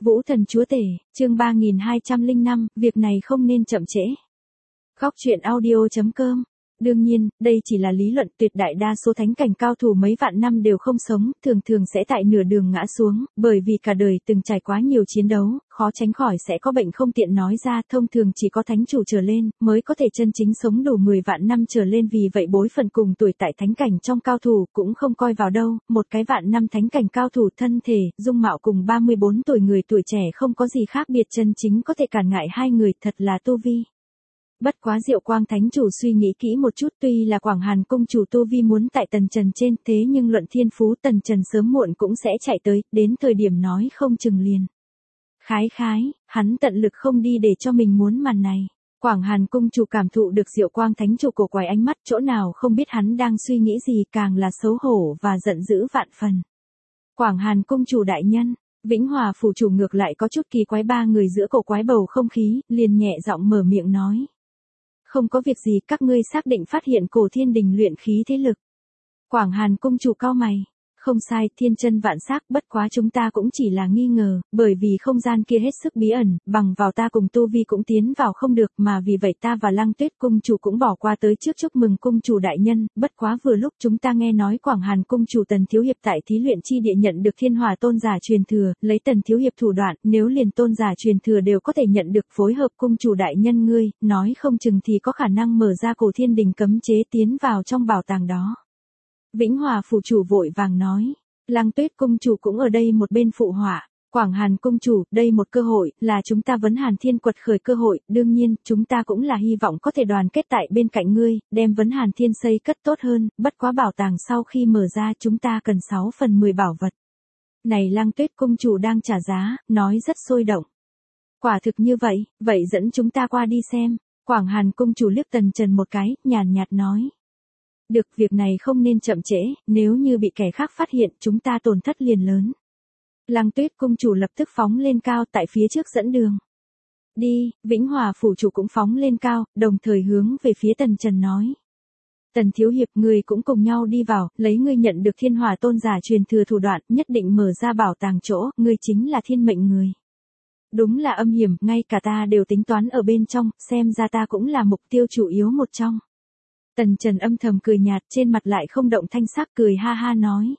Vũ thần chúa tể, chương 3205, việc này không nên chậm trễ. Góc truyện audio.com. Đương nhiên, đây chỉ là lý luận, tuyệt đại đa số thánh cảnh cao thủ mấy vạn năm đều không sống, thường thường sẽ tại nửa đường ngã xuống, bởi vì cả đời từng trải quá nhiều chiến đấu, khó tránh khỏi sẽ có bệnh không tiện nói ra, thông thường chỉ có thánh chủ trở lên, mới có thể chân chính sống đủ 10 vạn năm trở lên, vì vậy bối phận cùng tuổi tại thánh cảnh trong cao thủ cũng không coi vào đâu, một cái vạn năm thánh cảnh cao thủ thân thể, dung mạo cùng 34 tuổi người tuổi trẻ không có gì khác biệt, chân chính có thể cản ngại hai người, thật là tu vi. Bất quá Diệu Quang Thánh Chủ suy nghĩ kỹ một chút, tuy là Quảng Hàn Cung chủ tu vi muốn tại Tần Trần trên, thế nhưng luận thiên phú Tần Trần sớm muộn cũng sẽ chạy tới, đến thời điểm nói không chừng liền. Khái, hắn tận lực không đi để cho mình muốn màn này. Quảng Hàn Cung chủ cảm thụ được Diệu Quang Thánh Chủ cổ quái ánh mắt, chỗ nào không biết hắn đang suy nghĩ gì, càng là xấu hổ và giận dữ vạn phần. Quảng Hàn Cung chủ đại nhân, Vĩnh Hòa phủ chủ ngược lại có chút kỳ quái, ba người giữa cổ quái bầu không khí, liền nhẹ giọng mở miệng nói. Không có việc gì, các ngươi xác định phát hiện Cổ Thiên Đình luyện khí thế lực. Quảng Hàn Cung chủ cau mày. Không sai, thiên chân vạn xác, bất quá chúng ta cũng chỉ là nghi ngờ, bởi vì không gian kia hết sức bí ẩn, bằng vào ta cùng tu vi cũng tiến vào không được, mà vì vậy ta và Lăng Tuyết cung chủ cũng bỏ qua tới trước chúc mừng cung chủ đại nhân, bất quá vừa lúc chúng ta nghe nói Quảng Hàn cung chủ Tần thiếu hiệp tại thí luyện chi địa nhận được Thiên Hỏa tôn giả truyền thừa, lấy Tần thiếu hiệp thủ đoạn, nếu liền tôn giả truyền thừa đều có thể nhận được, phối hợp cung chủ đại nhân ngươi, nói không chừng thì có khả năng mở ra Cổ Thiên Đình cấm chế tiến vào trong bảo tàng đó. Vĩnh Hòa phủ chủ vội vàng nói, Lăng Tuyết cung chủ cũng ở đây một bên phụ họa, Quảng Hàn cung chủ, đây một cơ hội, là chúng ta Vấn Hàn Thiên quật khởi cơ hội, đương nhiên, chúng ta cũng là hy vọng có thể đoàn kết tại bên cạnh ngươi, đem Vấn Hàn Thiên xây cất tốt hơn, bất quá bảo tàng sau khi mở ra chúng ta cần 6/10 bảo vật. Này Lăng Tuyết cung chủ đang trả giá, nói rất sôi động. Quả thực như vậy, vậy dẫn chúng ta qua đi xem, Quảng Hàn cung chủ liếc Tần Trần một cái, nhàn nhạt nói. Được, việc này không nên chậm trễ, nếu như bị kẻ khác phát hiện chúng ta tổn thất liền lớn. Lăng Tuyết cung chủ lập tức phóng lên cao tại phía trước dẫn đường. Đi, Vĩnh Hòa phủ chủ cũng phóng lên cao, đồng thời hướng về phía Tần Trần nói. Tần thiếu hiệp, người cũng cùng nhau đi vào, lấy ngươi nhận được Thiên Hỏa tôn giả truyền thừa thủ đoạn, nhất định mở ra bảo tàng chỗ, ngươi chính là thiên mệnh người. Đúng là âm hiểm, ngay cả ta đều tính toán ở bên trong, xem ra ta cũng là mục tiêu chủ yếu một trong. Tần Trần âm thầm cười nhạt, trên mặt lại không động thanh sắc, cười ha ha nói.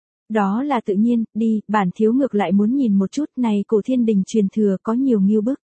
Đó là tự nhiên, đi, bản thiếu ngược lại muốn nhìn một chút, này Cổ Thiên Đình truyền thừa có nhiều nghiêu bức.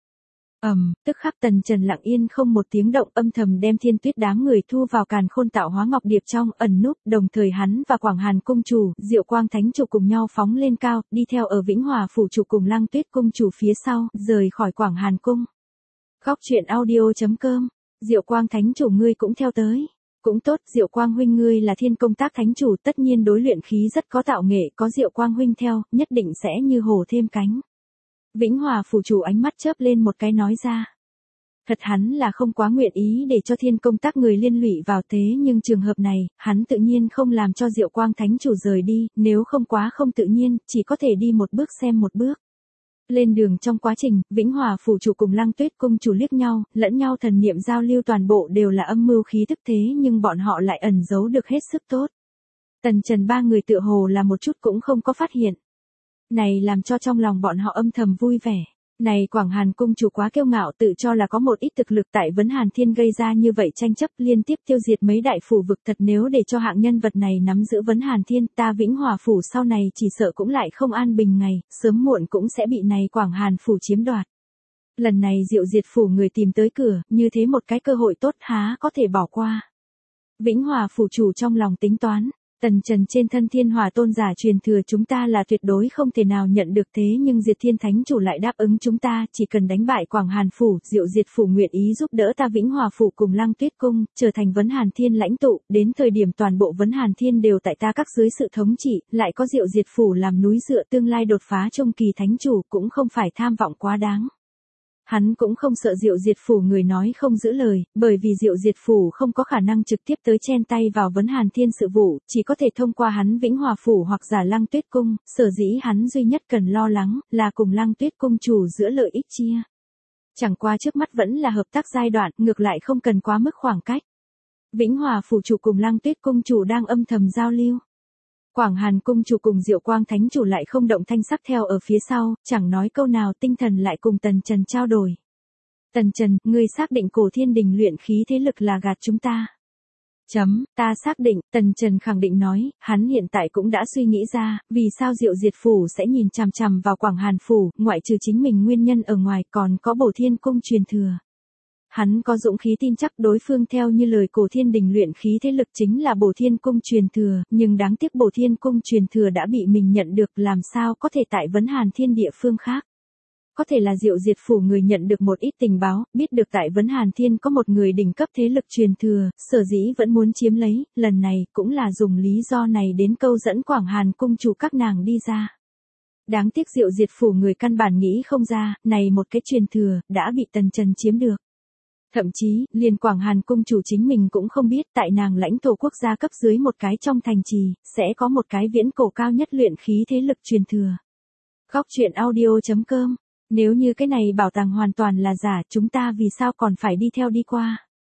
Tức khắc Tần Trần lặng yên không một tiếng động, âm thầm đem Thiên Tuyết đám người thu vào Càn Khôn Tạo Hóa Ngọc Điệp trong, ẩn núp, đồng thời hắn và Quảng Hàn cung chủ, Diệu Quang Thánh chủ cùng nhau phóng lên cao, đi theo ở Vĩnh Hòa phủ chủ cùng Lăng Tuyết cung chủ phía sau, rời khỏi Quảng Hàn cung. Góc truyện audio.com. Diệu Quang Thánh chủ ngươi cũng theo tới. Cũng tốt, Diệu Quang huynh ngươi là Thiên Công Tác Thánh chủ, tất nhiên đối luyện khí rất có tạo nghệ, có Diệu Quang huynh theo, nhất định sẽ như hổ thêm cánh. Vĩnh Hòa phủ chủ ánh mắt chớp lên một cái nói ra. Thật hắn là không quá nguyện ý để cho Thiên Công Tác người liên lụy vào, thế nhưng trường hợp này, hắn tự nhiên không làm cho Diệu Quang Thánh chủ rời đi, nếu không quá không tự nhiên, chỉ có thể đi một bước xem một bước. Lên đường trong quá trình, Vĩnh Hòa phủ chủ cùng Lăng Tuyết cung chủ liếc nhau, lẫn nhau thần niệm giao lưu, toàn bộ đều là âm mưu khí tức, thế nhưng bọn họ lại ẩn giấu được hết sức tốt. Tần Trần ba người tựa hồ là một chút cũng không có phát hiện. Này làm cho trong lòng bọn họ âm thầm vui vẻ. Này Quảng Hàn cung chủ quá kiêu ngạo, tự cho là có một ít thực lực tại Vấn Hàn Thiên, gây ra như vậy tranh chấp, liên tiếp tiêu diệt mấy đại phủ vực, thật nếu để cho hạng nhân vật này nắm giữ Vấn Hàn Thiên, ta Vĩnh Hòa phủ sau này chỉ sợ cũng lại không an bình ngày, sớm muộn cũng sẽ bị này Quảng Hàn phủ chiếm đoạt. Lần này Diệu Diệt phủ người tìm tới cửa, như thế một cái cơ hội tốt há có thể bỏ qua. Vĩnh Hòa phủ chủ trong lòng tính toán. Tần Trần trên thân Thiên Hỏa tôn giả truyền thừa chúng ta là tuyệt đối không thể nào nhận được, thế nhưng Diệt Thiên Thánh chủ lại đáp ứng chúng ta, chỉ cần đánh bại Quảng Hàn phủ, Diệu Diệt phủ nguyện ý giúp đỡ ta Vĩnh Hòa phủ cùng Lăng Tuyết cung, trở thành Vấn Hàn Thiên lãnh tụ, đến thời điểm toàn bộ Vấn Hàn Thiên đều tại ta các dưới sự thống trị, lại có Diệu Diệt phủ làm núi dựa, tương lai đột phá trung kỳ thánh chủ cũng không phải tham vọng quá đáng. Hắn cũng không sợ Diệu Diệt phủ người nói không giữ lời, bởi vì Diệu Diệt phủ không có khả năng trực tiếp tới chen tay vào Vấn Hàn Thiên sự vụ, chỉ có thể thông qua hắn Vĩnh Hòa phủ hoặc giả Lăng Tuyết cung, sở dĩ hắn duy nhất cần lo lắng là cùng Lăng Tuyết cung chủ giữa lợi ích chia. Chẳng qua trước mắt vẫn là hợp tác giai đoạn, ngược lại không cần quá mức khoảng cách. Vĩnh Hòa phủ chủ cùng Lăng Tuyết cung chủ đang âm thầm giao lưu. Quảng Hàn cung chủ cùng Diệu Quang thánh chủ lại không động thanh sắc theo ở phía sau, chẳng nói câu nào, tinh thần lại cùng Tần Trần trao đổi. Tần Trần, ngươi xác định Cổ Thiên Đình luyện khí thế lực là gạt chúng ta. Ta xác định, Tần Trần khẳng định nói, hắn hiện tại cũng đã suy nghĩ ra, vì sao Diệu Diệt Phủ sẽ nhìn chằm chằm vào Quảng Hàn Phủ, ngoại trừ chính mình nguyên nhân ở ngoài còn có Bổ Thiên Cung truyền thừa. Hắn có dũng khí tin chắc đối phương theo như lời Cổ Thiên Đình luyện khí thế lực chính là Bổ Thiên Cung truyền thừa, nhưng đáng tiếc Bổ Thiên Cung truyền thừa đã bị mình nhận được, làm sao có thể tại Vấn Hàn Thiên địa phương khác. Có thể là Diệu Diệt Phủ người nhận được một ít tình báo, biết được tại Vấn Hàn Thiên có một người đỉnh cấp thế lực truyền thừa, sở dĩ vẫn muốn chiếm lấy, lần này cũng là dùng lý do này đến câu dẫn Quảng Hàn cung chủ các nàng đi ra. Đáng tiếc Diệu Diệt Phủ người căn bản nghĩ không ra, này một cái truyền thừa, đã bị Tần Trần chiếm được. Thậm chí, liền Quảng Hàn cung chủ chính mình cũng không biết tại nàng lãnh thổ quốc gia cấp dưới một cái trong thành trì, sẽ có một cái viễn cổ cao nhất luyện khí thế lực truyền thừa. Góc truyện audio.com. Nếu như cái này bảo tàng hoàn toàn là giả, chúng ta vì sao còn phải đi theo đi qua?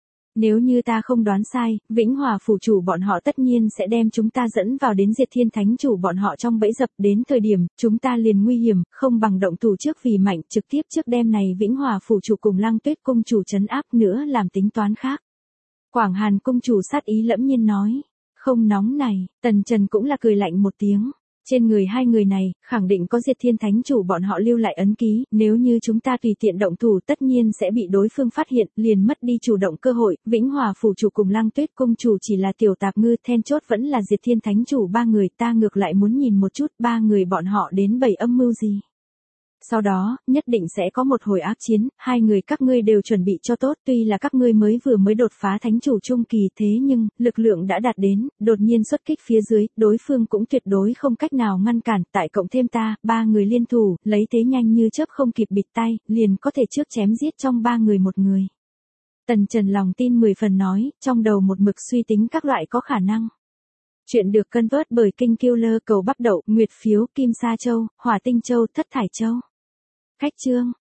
Nếu như ta không đoán sai, Vĩnh Hòa phủ chủ bọn họ tất nhiên sẽ đem chúng ta dẫn vào đến Diệt Thiên Thánh chủ bọn họ trong bẫy dập, đến thời điểm chúng ta liền nguy hiểm, không bằng động thủ trước vì mạnh, trực tiếp trước đêm này Vĩnh Hòa phủ chủ cùng Lăng Tuyết cung chủ trấn áp nữa làm tính toán khác. Quảng Hàn cung chủ sát ý lẫm nhiên nói, không nóng này, Tần Trần cũng là cười lạnh một tiếng. Trên người hai người này, khẳng định có Diệt Thiên Thánh chủ bọn họ lưu lại ấn ký, nếu như chúng ta tùy tiện động thủ tất nhiên sẽ bị đối phương phát hiện, liền mất đi chủ động cơ hội, Vĩnh Hòa phủ chủ cùng Lăng Tuyết cung chủ chỉ là tiểu tạp ngư, then chốt vẫn là Diệt Thiên Thánh chủ ba người, ta ngược lại muốn nhìn một chút ba người bọn họ đến bày âm mưu gì. Sau đó, nhất định sẽ có một hồi ác chiến, hai người các ngươi đều chuẩn bị cho tốt, tuy là các ngươi mới đột phá thánh chủ trung kỳ, thế nhưng, lực lượng đã đạt đến, đột nhiên xuất kích phía dưới, đối phương cũng tuyệt đối không cách nào ngăn cản, tại cộng thêm ta, ba người liên thủ, lấy thế nhanh như chớp không kịp bịt tay, liền có thể trước chém giết trong ba người một người. Tần Trần lòng tin 10 phần nói, trong đầu một mực suy tính các loại có khả năng. Chuyện được cân vớt bởi King Killer cầu bắp đậu, nguyệt phiếu, kim sa châu, hỏa tinh châu, thất thải châu. Khách chương.